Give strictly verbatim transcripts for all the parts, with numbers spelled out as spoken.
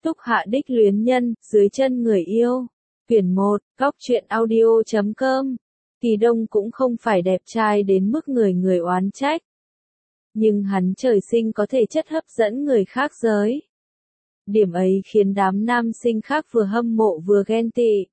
Túc Hạ đích luyến nhân, dưới chân người yêu. Quyển một, góc truyện audio chấm com. Kỳ Đông cũng không phải đẹp trai đến mức người người oán trách. Nhưng hắn trời sinh có thể chất hấp dẫn người khác giới. Điểm ấy khiến đám nam sinh khác vừa hâm mộ vừa ghen tị.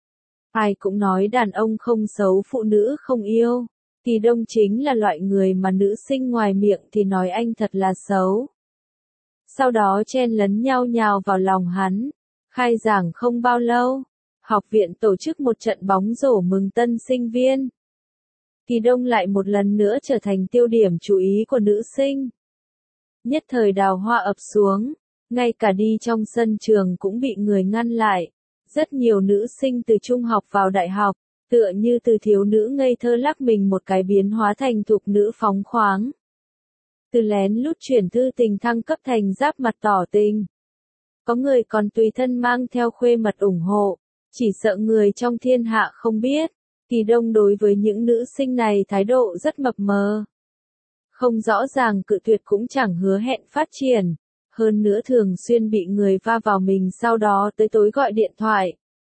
Ai cũng nói đàn ông không xấu, phụ nữ không yêu. Kỳ Đông chính là loại người mà nữ sinh ngoài miệng thì nói anh thật là xấu. Sau đó chen lấn nhau nhào vào lòng hắn. Khai giảng không bao lâu, học viện tổ chức một trận bóng rổ mừng tân sinh viên. Kỳ Đông lại một lần nữa trở thành tiêu điểm chú ý của nữ sinh. Nhất thời đào hoa ập xuống, ngay cả đi trong sân trường cũng bị người ngăn lại. Rất nhiều nữ sinh từ trung học vào đại học, tựa như từ thiếu nữ ngây thơ lắc mình một cái biến hóa thành thục nữ phóng khoáng. Từ lén lút chuyển thư tình thăng cấp thành giáp mặt tỏ tình. Có người còn tùy thân mang theo khuê mật ủng hộ, chỉ sợ người trong thiên hạ không biết. Kỳ Đông đối với những nữ sinh này thái độ rất mập mờ. Không rõ ràng cự tuyệt cũng chẳng hứa hẹn phát triển. Hơn nữa thường xuyên bị người va vào mình sau đó tới tối gọi điện thoại.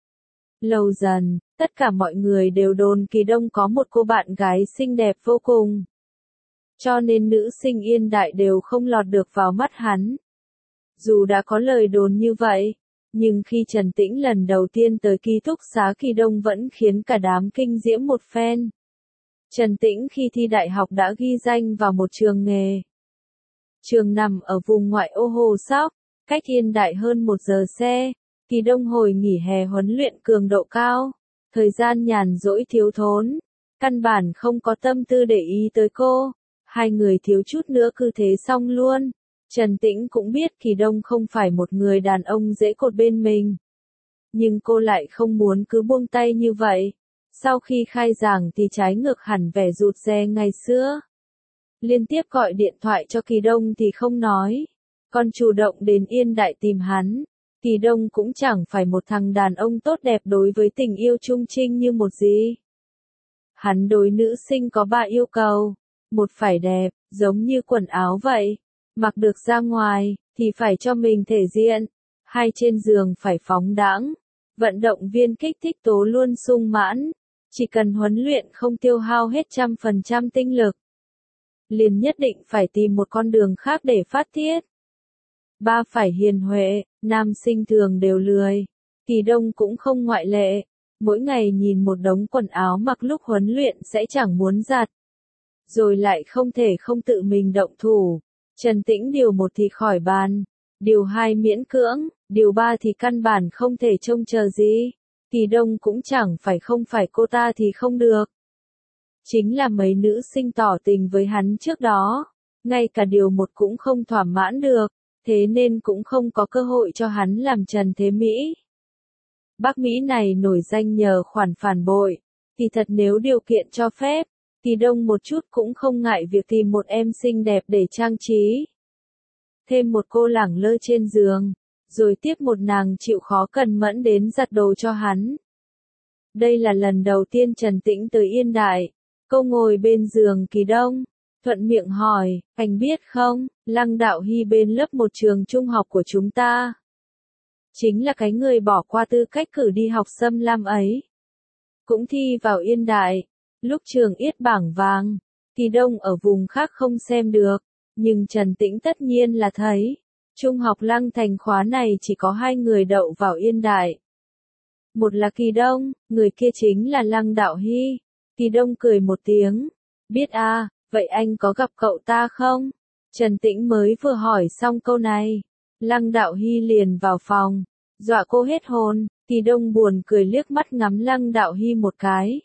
Lâu dần, tất cả mọi người đều đồn Kỳ Đông có một cô bạn gái xinh đẹp vô cùng. Cho nên nữ sinh Yên Đại đều không lọt được vào mắt hắn. Dù đã có lời đồn như vậy, nhưng khi Trần Tĩnh lần đầu tiên tới ký túc xá Kỳ Đông vẫn khiến cả đám kinh diễm một phen. Trần Tĩnh khi thi đại học đã ghi danh vào một trường nghề. Trường nằm ở vùng ngoại ô Hồ Sóc, cách Yên Đại hơn một giờ xe. Kỳ Đông hồi nghỉ hè huấn luyện cường độ cao, thời gian nhàn rỗi thiếu thốn, căn bản không có tâm tư để ý tới cô. Hai người thiếu chút nữa cứ thế xong luôn. Trần Tĩnh cũng biết Kỳ Đông không phải một người đàn ông dễ cột bên mình. Nhưng cô lại không muốn cứ buông tay như vậy. Sau khi khai giảng thì trái ngược hẳn vẻ rụt rè ngày xưa. Liên tiếp gọi điện thoại cho Kỳ Đông thì không nói. Còn chủ động đến Yên Đại tìm hắn. Kỳ Đông cũng chẳng phải một thằng đàn ông tốt đẹp đối với tình yêu trung trinh như một gì. Hắn đối nữ sinh có ba yêu cầu. Một phải đẹp, giống như quần áo vậy. Mặc được ra ngoài, thì phải cho mình thể diện. Hai trên giường phải phóng đãng. Vận động viên kích thích tố luôn sung mãn. Chỉ cần huấn luyện không tiêu hao hết trăm phần trăm tinh lực. Liền nhất định phải tìm một con đường khác để phát tiết. Ba phải hiền huệ, nam sinh thường đều lười. Kỳ Đông cũng không ngoại lệ. Mỗi ngày nhìn một đống quần áo mặc lúc huấn luyện sẽ chẳng muốn giặt. Rồi lại không thể không tự mình động thủ. Trần Tĩnh điều một thì khỏi bàn. Điều hai miễn cưỡng, điều ba thì căn bản không thể trông chờ gì. Kỳ Đông cũng chẳng phải không phải cô ta thì không được. Chính là mấy nữ sinh tỏ tình với hắn trước đó. Ngay cả điều một cũng không thỏa mãn được. Thế nên cũng không có cơ hội cho hắn làm Trần Thế Mỹ. Bác Mỹ này nổi danh nhờ khoản phản bội. Thì thật nếu điều kiện cho phép, Kỳ Đông một chút cũng không ngại việc tìm một em xinh đẹp để trang trí. Thêm một cô lẳng lơ trên giường, rồi tiếp một nàng chịu khó cần mẫn đến giặt đồ cho hắn. Đây là lần đầu tiên Trần Tĩnh tới Yên Đại. Cô ngồi bên giường Kỳ Đông, thuận miệng hỏi, anh biết không, Lăng Đạo Hy bên lớp một trường trung học của chúng ta. Chính là cái người bỏ qua tư cách cử đi học Xâm Lam ấy. Cũng thi vào Yên Đại. Lúc trường yết bảng vàng, Kỳ Đông ở vùng khác không xem được, nhưng Trần Tĩnh tất nhiên là thấy. Trung học Lăng Thành khóa này chỉ có hai người đậu vào Yên Đại. Một là Kỳ Đông, người kia chính là Lăng Đạo Hy. Kỳ Đông cười một tiếng. Biết à, vậy anh có gặp cậu ta không? Trần Tĩnh mới vừa hỏi xong câu này. Lăng Đạo Hy liền vào phòng, dọa cô hết hồn. Kỳ Đông buồn cười liếc mắt ngắm Lăng Đạo Hy một cái.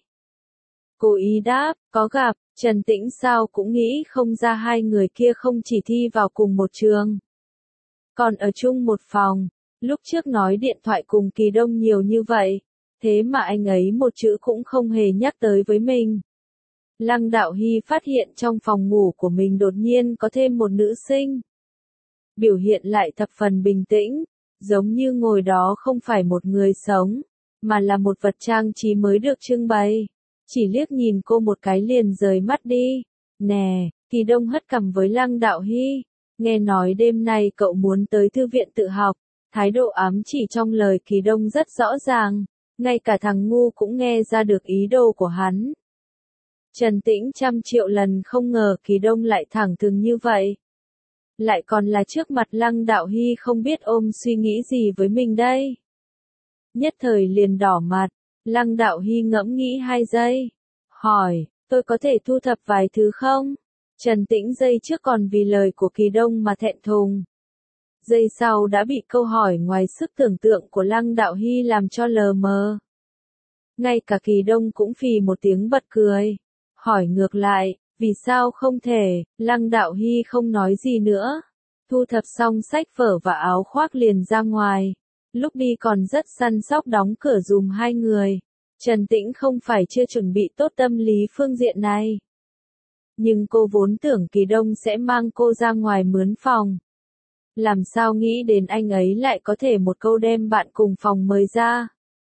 Cô ý đáp, có gặp. Trần Tĩnh sao cũng nghĩ không ra hai người kia không chỉ thi vào cùng một trường. Còn ở chung một phòng. Lúc trước nói điện thoại cùng Kỳ Đông nhiều như vậy. Thế mà anh ấy một chữ cũng không hề nhắc tới với mình. Lăng Đạo Hy phát hiện trong phòng ngủ của mình đột nhiên có thêm một nữ sinh. Biểu hiện lại thập phần bình tĩnh. Giống như ngồi đó không phải một người sống. Mà là một vật trang trí mới được trưng bày. Chỉ liếc nhìn cô một cái liền rời mắt đi. Nè, Kỳ Đông hất cằm với Lăng Đạo Hy. Nghe nói đêm nay cậu muốn tới thư viện tự học. Thái độ ám chỉ trong lời Kỳ Đông rất rõ ràng, ngay cả thằng ngu cũng nghe ra được ý đồ của hắn. Trần Tĩnh trăm triệu lần không ngờ Kỳ Đông lại thẳng thừng như vậy. Lại còn là trước mặt Lăng Đạo Hy không biết ôm suy nghĩ gì với mình đây. Nhất thời liền đỏ mặt, Lăng Đạo Hy ngẫm nghĩ hai giây. Hỏi, tôi có thể thu thập vài thứ không? Trần Tĩnh giây trước còn vì lời của Kỳ Đông mà thẹn thùng. Giây sau đã bị câu hỏi ngoài sức tưởng tượng của Lăng Đạo Hy làm cho lờ mờ. Ngay cả Kỳ Đông cũng phì một tiếng bật cười. Hỏi ngược lại, vì sao không thể? Lăng Đạo Hy không nói gì nữa. Thu thập xong sách vở và áo khoác liền ra ngoài. Lúc đi còn rất săn sóc đóng cửa dùm hai người. Trần Tĩnh không phải chưa chuẩn bị tốt tâm lý phương diện này. Nhưng cô vốn tưởng Kỳ Đông sẽ mang cô ra ngoài mướn phòng. Làm sao nghĩ đến anh ấy lại có thể một câu đem bạn cùng phòng mời ra.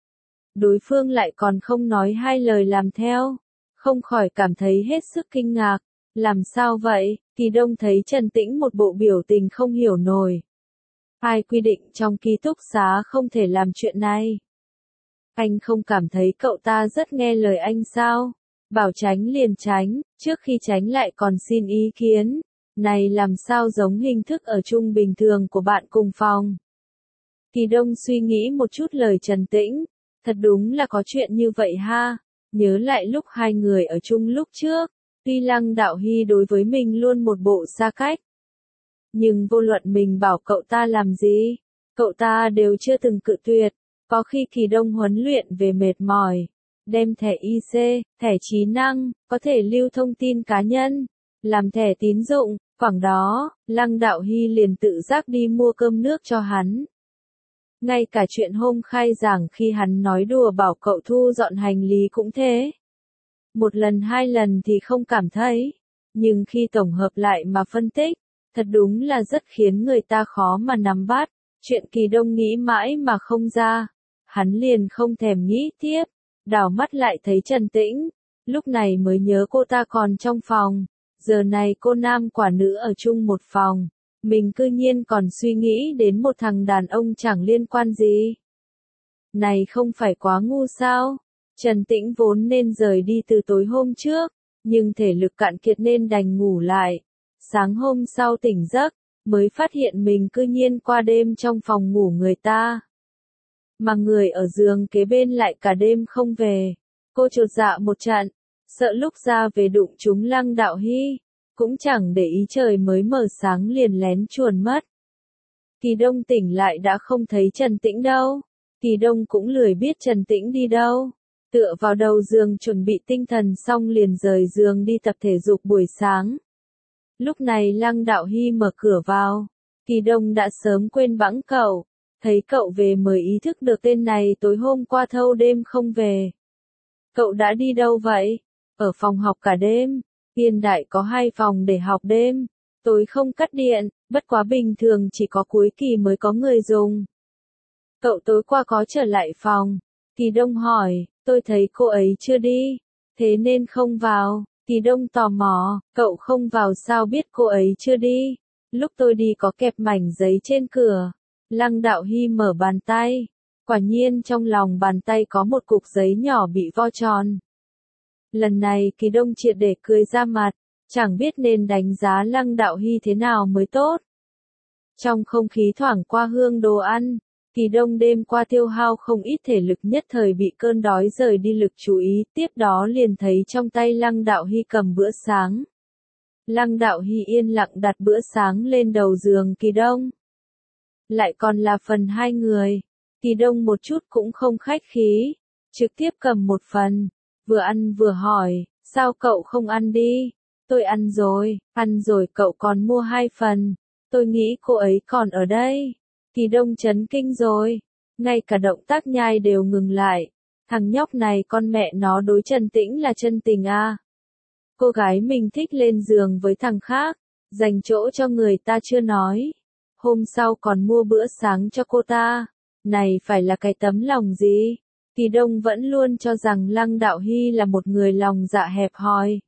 Đối phương lại còn không nói hai lời làm theo. Không khỏi cảm thấy hết sức kinh ngạc. Làm sao vậy? Kỳ Đông thấy Trần Tĩnh một bộ biểu tình không hiểu nổi. Ai quy định trong ký túc xá không thể làm chuyện này? Anh không cảm thấy cậu ta rất nghe lời anh sao? Bảo tránh liền tránh, trước khi tránh lại còn xin ý kiến. Này làm sao giống hình thức ở chung bình thường của bạn cùng phòng? Kỳ Đông suy nghĩ một chút lời Trần Tĩnh. Thật đúng là có chuyện như vậy ha. Nhớ lại lúc hai người ở chung lúc trước. Tuy Lăng Đạo Hy đối với mình luôn một bộ xa cách. Nhưng vô luận mình bảo cậu ta làm gì, cậu ta đều chưa từng cự tuyệt. Có khi Kỳ Đông huấn luyện về mệt mỏi, đem thẻ i xê, thẻ trí năng, có thể lưu thông tin cá nhân, làm thẻ tín dụng, khoảng đó, Lăng Đạo Hy liền tự giác đi mua cơm nước cho hắn. Ngay cả chuyện hôm khai giảng khi hắn nói đùa bảo cậu thu dọn hành lý cũng thế. Một lần hai lần thì không cảm thấy, nhưng khi tổng hợp lại mà phân tích, thật đúng là rất khiến người ta khó mà nắm bắt. Chuyện Kỳ Đông nghĩ mãi mà không ra. Hắn liền không thèm nghĩ tiếp, đảo mắt lại thấy Trần Tĩnh. Lúc này mới nhớ cô ta còn trong phòng. Giờ này cô nam quả nữ ở chung một phòng. Mình cư nhiên còn suy nghĩ đến một thằng đàn ông chẳng liên quan gì. Này không phải quá ngu sao? Trần Tĩnh vốn nên rời đi từ tối hôm trước, nhưng thể lực cạn kiệt nên đành ngủ lại. Sáng hôm sau tỉnh giấc, mới phát hiện mình cư nhiên qua đêm trong phòng ngủ người ta. Mà người ở giường kế bên lại cả đêm không về. Cô chột dạ một trận, sợ lúc ra về đụng trúng Lăng Đạo Hy, cũng chẳng để ý trời mới mở sáng liền lén chuồn mất. Kỳ Đông tỉnh lại đã không thấy Trần Tĩnh đâu. Kỳ Đông cũng lười biết Trần Tĩnh đi đâu. Tựa vào đầu giường chuẩn bị tinh thần xong liền rời giường đi tập thể dục buổi sáng. Lúc này Lăng Đạo Hy mở cửa vào. Kỳ Đông đã sớm quên bẵng cậu. Thấy cậu về mới ý thức được tên này tối hôm qua thâu đêm không về. Cậu đã đi đâu vậy? Ở phòng học cả đêm. Yên Đại có hai phòng để học đêm. Tối không cắt điện, bất quá bình thường chỉ có cuối kỳ mới có người dùng. Cậu tối qua có trở lại phòng? Kỳ Đông hỏi, tôi thấy cô ấy chưa đi. Thế nên không vào. Kỳ Đông tò mò, cậu không vào sao biết cô ấy chưa đi? Lúc tôi đi có kẹp mảnh giấy trên cửa. Lăng Đạo Hy mở bàn tay. Quả nhiên trong lòng bàn tay có một cục giấy nhỏ bị vo tròn. Lần này Kỳ Đông triệt để cười ra mặt, chẳng biết nên đánh giá Lăng Đạo Hy thế nào mới tốt. Trong không khí thoảng qua hương đồ ăn, Kỳ Đông đêm qua tiêu hao không ít thể lực nhất thời bị cơn đói rời đi lực chú ý, tiếp đó liền thấy trong tay Lăng Đạo Hy cầm bữa sáng. Lăng Đạo Hy yên lặng đặt bữa sáng lên đầu giường Kỳ Đông. Lại còn là phần hai người. Kỳ Đông một chút cũng không khách khí, trực tiếp cầm một phần, vừa ăn vừa hỏi, sao cậu không ăn đi? Tôi ăn rồi, ăn rồi cậu còn mua hai phần, tôi nghĩ cô ấy còn ở đây. Kỳ Đông chấn kinh rồi, ngay cả động tác nhai đều ngừng lại. Thằng nhóc này con mẹ nó đối Trần Tĩnh là chân tình à? Cô gái mình thích lên giường với thằng khác, dành chỗ cho người ta chưa nói. Hôm sau còn mua bữa sáng cho cô ta. Này phải là cái tấm lòng gì? Kỳ Đông vẫn luôn cho rằng Lăng Đạo Hy là một người lòng dạ hẹp hòi.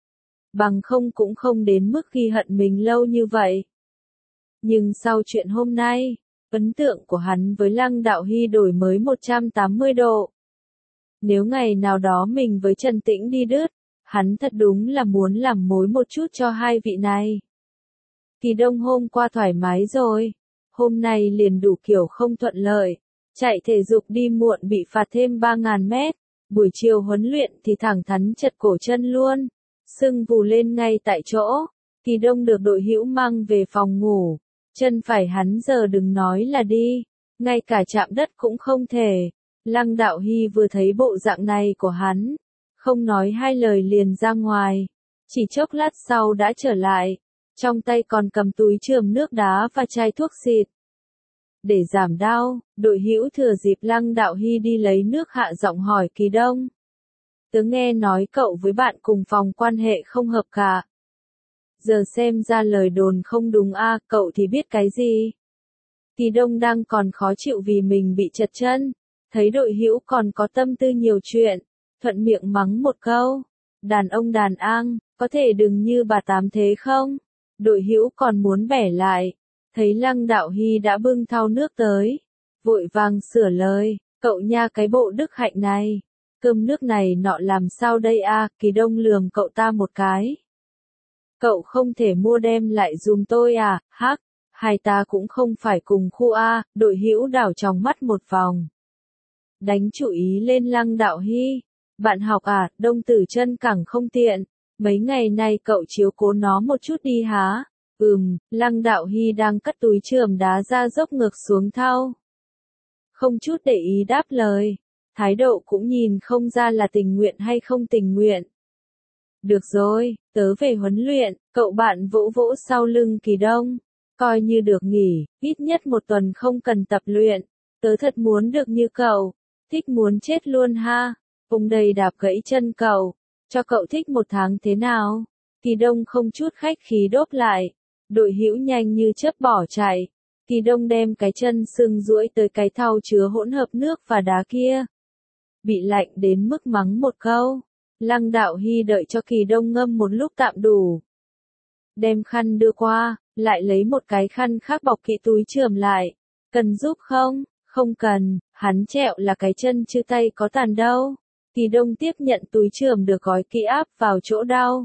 Bằng không cũng không đến mức ghi hận mình lâu như vậy. Nhưng sau chuyện hôm nay, Ấn tượng của hắn với Lăng Đạo Hy đổi mới một trăm tám mươi độ. Nếu ngày nào đó mình với Trần Tĩnh đi đứt, hắn thật đúng là muốn làm mối một chút cho hai vị này. Kỳ Đông hôm qua thoải mái rồi, hôm nay liền đủ kiểu không thuận lợi. Chạy thể dục đi muộn bị phạt thêm ba nghìn mét, buổi chiều huấn luyện thì thẳng thắn chật cổ chân luôn, sưng vù lên ngay tại chỗ. Kỳ Đông được đội hữu mang về phòng ngủ, chân phải hắn giờ đừng nói là đi, ngay cả chạm đất cũng không thể. Lăng Đạo Hy vừa thấy bộ dạng này của hắn, không nói hai lời liền ra ngoài, chỉ chốc lát sau đã trở lại, trong tay còn cầm túi chườm nước đá và chai thuốc xịt. Để giảm đau, đội hữu thừa dịp Lăng Đạo Hy đi lấy nước hạ giọng hỏi Kỳ Đông. Tớ nghe nói cậu với bạn cùng phòng quan hệ không hợp cả. Giờ xem ra lời đồn không đúng a, à, cậu thì biết cái gì? Kỳ Đông đang còn khó chịu vì mình bị trật chân, thấy đội hữu còn có tâm tư nhiều chuyện, thuận miệng mắng một câu. Đàn ông đàn an, có thể đừng như bà Tám thế không? Đội hữu còn muốn bẻ lại. Thấy Lăng Đạo Hy đã bưng thau nước tới, vội vàng sửa lời, cậu nha cái bộ đức hạnh này, cơm nước này nọ làm sao đây a? À? Kỳ Đông lườm cậu ta một cái. Cậu không thể mua đem lại dùm tôi à? Hắc, hai ta cũng không phải cùng khu a. Đội hữu đảo trong mắt một vòng, đánh chú ý lên Lăng Đạo Hy. Bạn học à? Đông Tử chân cẳng không tiện, mấy ngày nay cậu chiếu cố nó một chút đi há. Ừm, Lăng Đạo Hy đang cất túi chườm đá ra dốc ngược xuống thau. Không chút để ý đáp lời, thái độ cũng nhìn không ra là tình nguyện hay không tình nguyện. Được rồi, tớ về huấn luyện, cậu bạn vỗ vỗ sau lưng Kỳ Đông, coi như được nghỉ, ít nhất một tuần không cần tập luyện, tớ thật muốn được như cậu, thích muốn chết luôn ha, vùng đầy đạp gãy chân cậu, cho cậu thích một tháng thế nào? Kỳ Đông không chút khách khí đốp lại. Đội hữu nhanh như chớp bỏ chạy. Kỳ Đông đem cái chân sưng duỗi tới cái thau chứa hỗn hợp nước và đá kia. Bị lạnh đến mức mắng một câu. Lăng Đạo Hy đợi cho Kỳ Đông ngâm một lúc tạm đủ. Đem khăn đưa qua, lại lấy một cái khăn khác bọc kỹ túi chườm lại. Cần giúp không? Không cần, hắn trẹo là cái chân chứ tay có tàn đâu. Kỳ Đông tiếp nhận túi chườm được gói kỹ áp vào chỗ đau.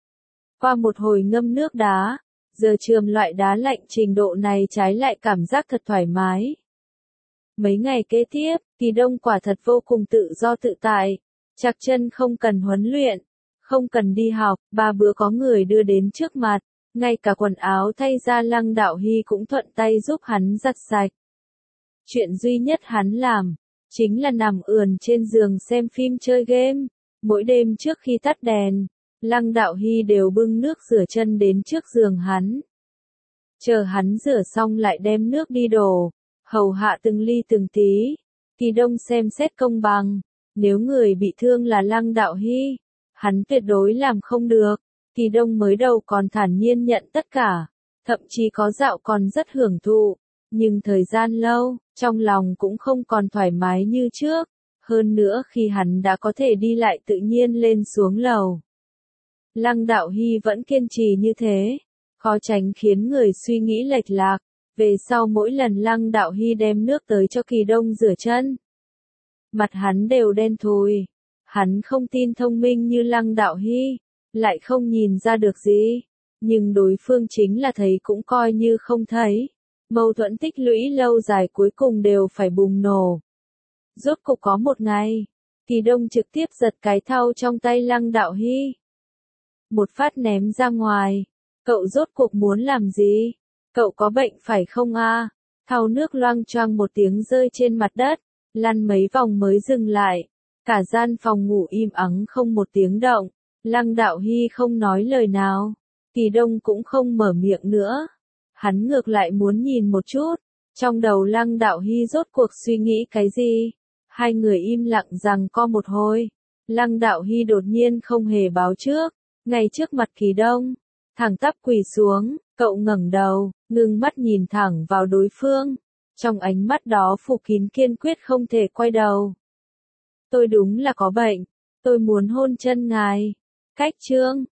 Qua một hồi ngâm nước đá, giờ chườm loại đá lạnh trình độ này trái lại cảm giác thật thoải mái. Mấy ngày kế tiếp, Kỳ Đông quả thật vô cùng tự do tự tại, chạc chân không cần huấn luyện, không cần đi học, ba bữa có người đưa đến trước mặt, ngay cả quần áo thay ra Lăng Đạo Hy cũng thuận tay giúp hắn giặt sạch. Chuyện duy nhất hắn làm, chính là nằm ườn trên giường xem phim chơi game, mỗi đêm trước khi tắt đèn. Lăng Đạo Hy đều bưng nước rửa chân đến trước giường hắn. Chờ hắn rửa xong lại đem nước đi đổ, hầu hạ từng ly từng tí. Kỳ Đông xem xét công bằng, nếu người bị thương là Lăng Đạo Hy, hắn tuyệt đối làm không được. Kỳ Đông mới đầu còn thản nhiên nhận tất cả, thậm chí có dạo còn rất hưởng thụ, nhưng thời gian lâu, trong lòng cũng không còn thoải mái như trước. Hơn nữa khi hắn đã có thể đi lại tự nhiên lên xuống lầu, Lăng Đạo Hy vẫn kiên trì như thế, khó tránh khiến người suy nghĩ lệch lạc. Về sau mỗi lần Lăng Đạo Hy đem nước tới cho Kỳ Đông rửa chân, mặt hắn đều đen thui. Hắn không tin thông minh như Lăng Đạo Hy, lại không nhìn ra được gì, nhưng đối phương chính là thấy cũng coi như không thấy. Mâu thuẫn tích lũy lâu dài cuối cùng đều phải bùng nổ. Rốt cục có một ngày, Kỳ Đông trực tiếp giật cái thau trong tay Lăng Đạo Hy, một phát ném ra ngoài. Cậu rốt cuộc muốn làm gì? Cậu có bệnh phải không a? À? Thau nước loang choang một tiếng rơi trên mặt đất, lăn mấy vòng mới dừng lại. Cả gian phòng ngủ im ắng không một tiếng động. Lăng Đạo Hy không nói lời nào. Kỳ Đông cũng không mở miệng nữa. Hắn ngược lại muốn nhìn một chút, trong đầu Lăng Đạo Hy rốt cuộc suy nghĩ cái gì? Hai người im lặng rằng co một hồi. Lăng Đạo Hy đột nhiên không hề báo trước, ngay trước mặt Kỳ Đông, thẳng tắp quỳ xuống, cậu ngẩng đầu, ngưng mắt nhìn thẳng vào đối phương. Trong ánh mắt đó phủ kín kiên quyết không thể quay đầu. Tôi đúng là có bệnh, tôi muốn hôn chân ngài. Cách chương